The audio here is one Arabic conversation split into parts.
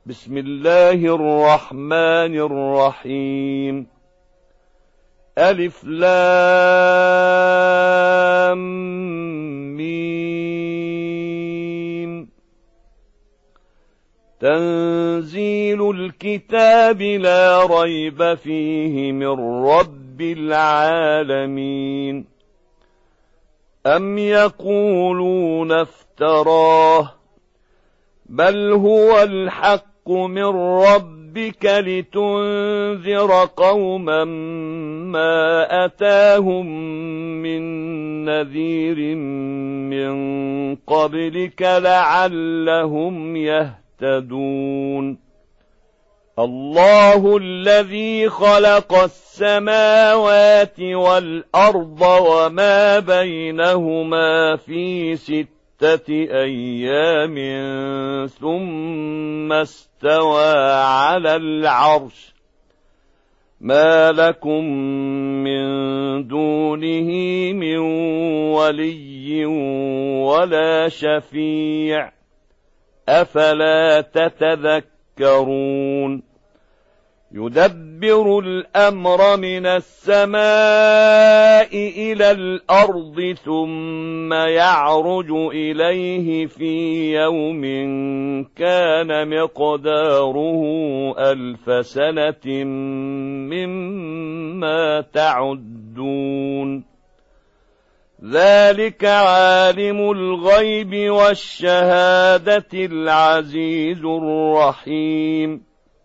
بسم الله الرحمن الرحيم. ألف لام ميم. تنزيل الكتاب لا ريب فيه من رب العالمين. أم يقولون افتراه بل هو الحق من ربك لتنذر قوما ما أتاهم من نذير من قبلك لعلهم يهتدون. الله الذي خلق السماوات والأرض وما بينهما في 6 أيام ثم استوى على العرش. ما لكم من دونه من ولي ولا شفيع أفلا تتذكرون. يدبر الأمر من السماء إلى الأرض ثم يعرج إليه في يوم كان مقداره 1000 سنة مما تعدون. ذلك عالم الغيب والشهادة العزيز الرحيم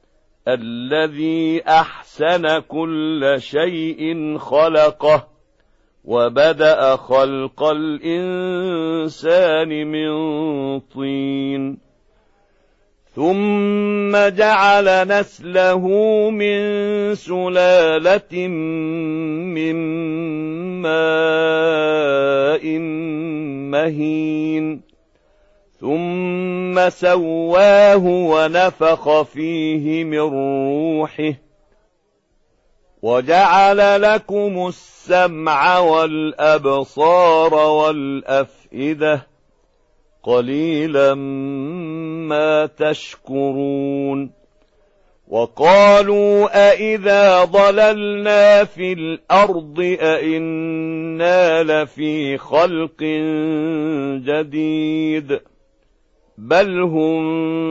الذي أحسن كل شيء خلقه وبدأ خلق الإنسان من طين ثم جعل نسله من سلالة من ماء مهين ثم سواه ونفخ فيه من روحه وجعل لكم السمع والأبصار والأفئدة قليلا ما تشكرون. وقالوا أإذا ضللنا في الأرض أإنا لفي خلق جديد بل هم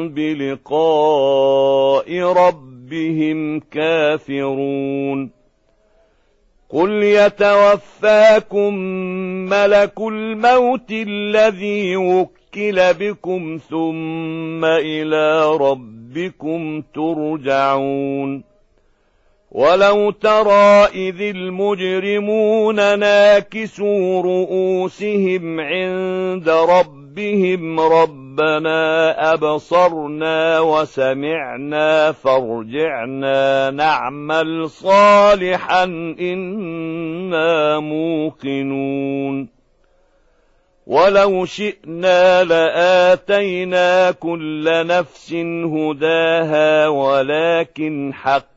بلقاء ربهم كافرون. قل يتوفاكم ملك الموت الذي وكل بكم ثم إلى ربكم ترجعون. ولو ترى إذ المجرمون ناكسوا رؤوسهم عند ربهم ربنا أبصرنا وسمعنا فارجعنا نعمل صالحا إنا موقنون. ولو شئنا لآتينا كل نفس هداها ولكن حق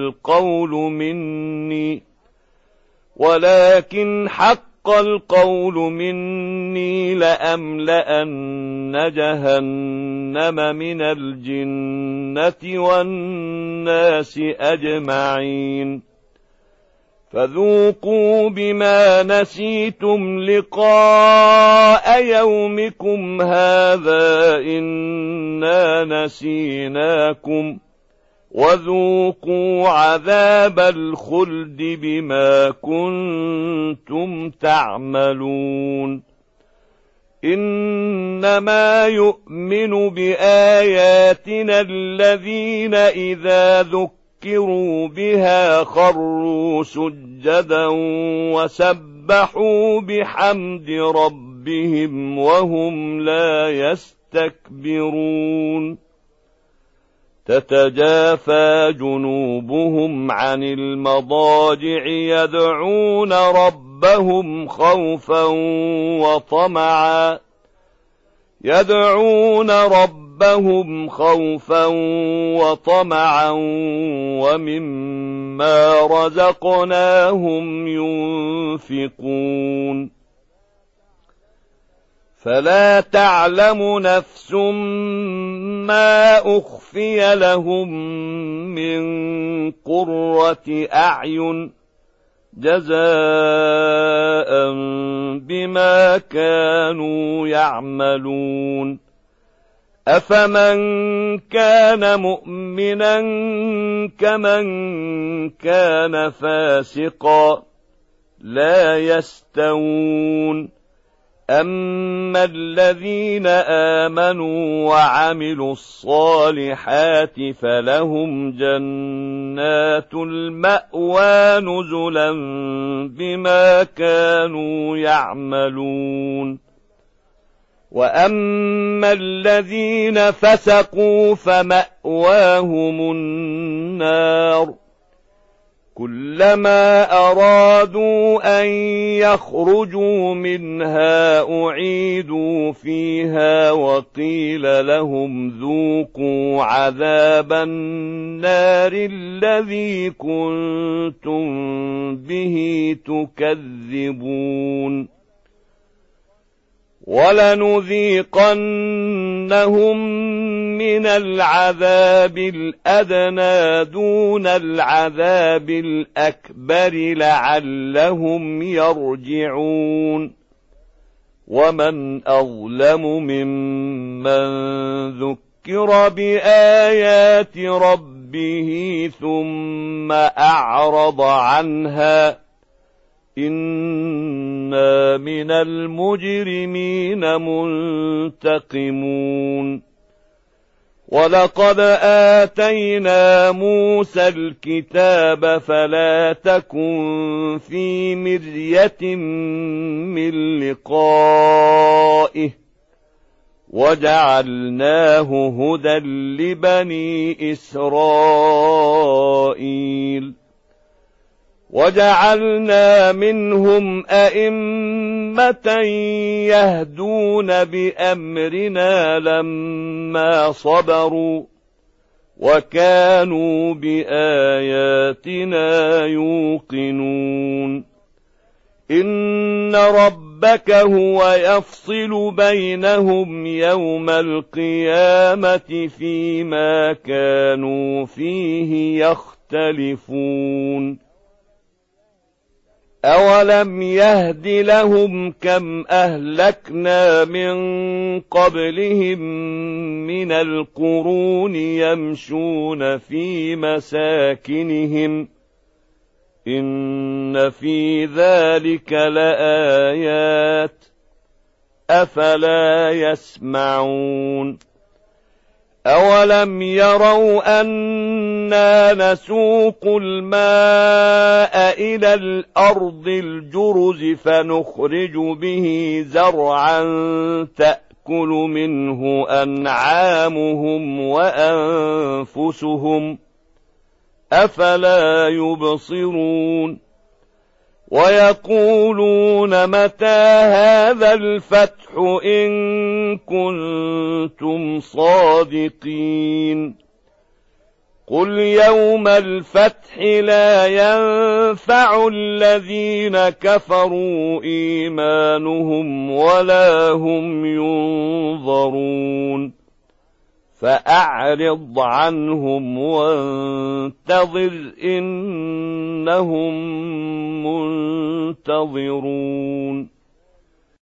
القول مني لأملأن جهنم من الجنة والناس أجمعين. فذوقوا بما نسيتم لقاء يومكم هذا إنا نسيناكم وذوقوا عذاب الخلد بما كنتم تعملون. إنما يؤمن بآياتنا الذين إذا ذكروا بها خروا سجدا وسبحوا بحمد ربهم وهم لا يستكبرون. تتجافى جنوبهم عن المضاجع يدعون ربهم خوفا وطمعا ومما رزقناهم ينفقون. فلا تعلم نفس ما أخفي لهم من قرة أعين جزاء بما كانوا يعملون أفمن كان مؤمنا كمن كان فاسقا لا يستوون أما الذين آمنوا وعملوا الصالحات فلهم جنات المأوى نزلا بما كانوا يعملون وأما الذين فسقوا فمأواهم النار كلما أرادوا أن يخرجوا منها أعيدوا فيها وقيل لهم ذوقوا عذاب النار الذي كنتم به تكذبون ولنذيقنهم من العذاب الأدنى دون العذاب الأكبر لعلهم يرجعون ومن أظلم ممن ذكر بآيات ربه ثم أعرض عنها إنا من المجرمين منتقمون ولقد آتينا موسى الكتاب فلا تكن في مرية من لقائه وجعلناه هدى لبني إسرائيل وجعلنا منهم أئمة يهدون بأمرنا لما صبروا وكانوا بآياتنا يوقنون إن ربك هو يفصل بينهم يوم القيامة فيما كانوا فيه يختلفون أولم يهد لهم كم أهلكنا من قبلهم من القرون يمشون في مساكنهم إن في ذلك لآيات أفلا يسمعون أولم يروا أنا نسوق الماء إلى الأرض الجرز فنخرج به زرعا تأكل منه أنعامهم وأنفسهم أفلا يبصرون ويقولون متى هذا الفتح إن كنتم صادقين قل يوم الفتح لا ينفع الذين كفروا إيمانهم ولا هم ينظرون فأعرض عنهم وانتظر إنهم منتظرون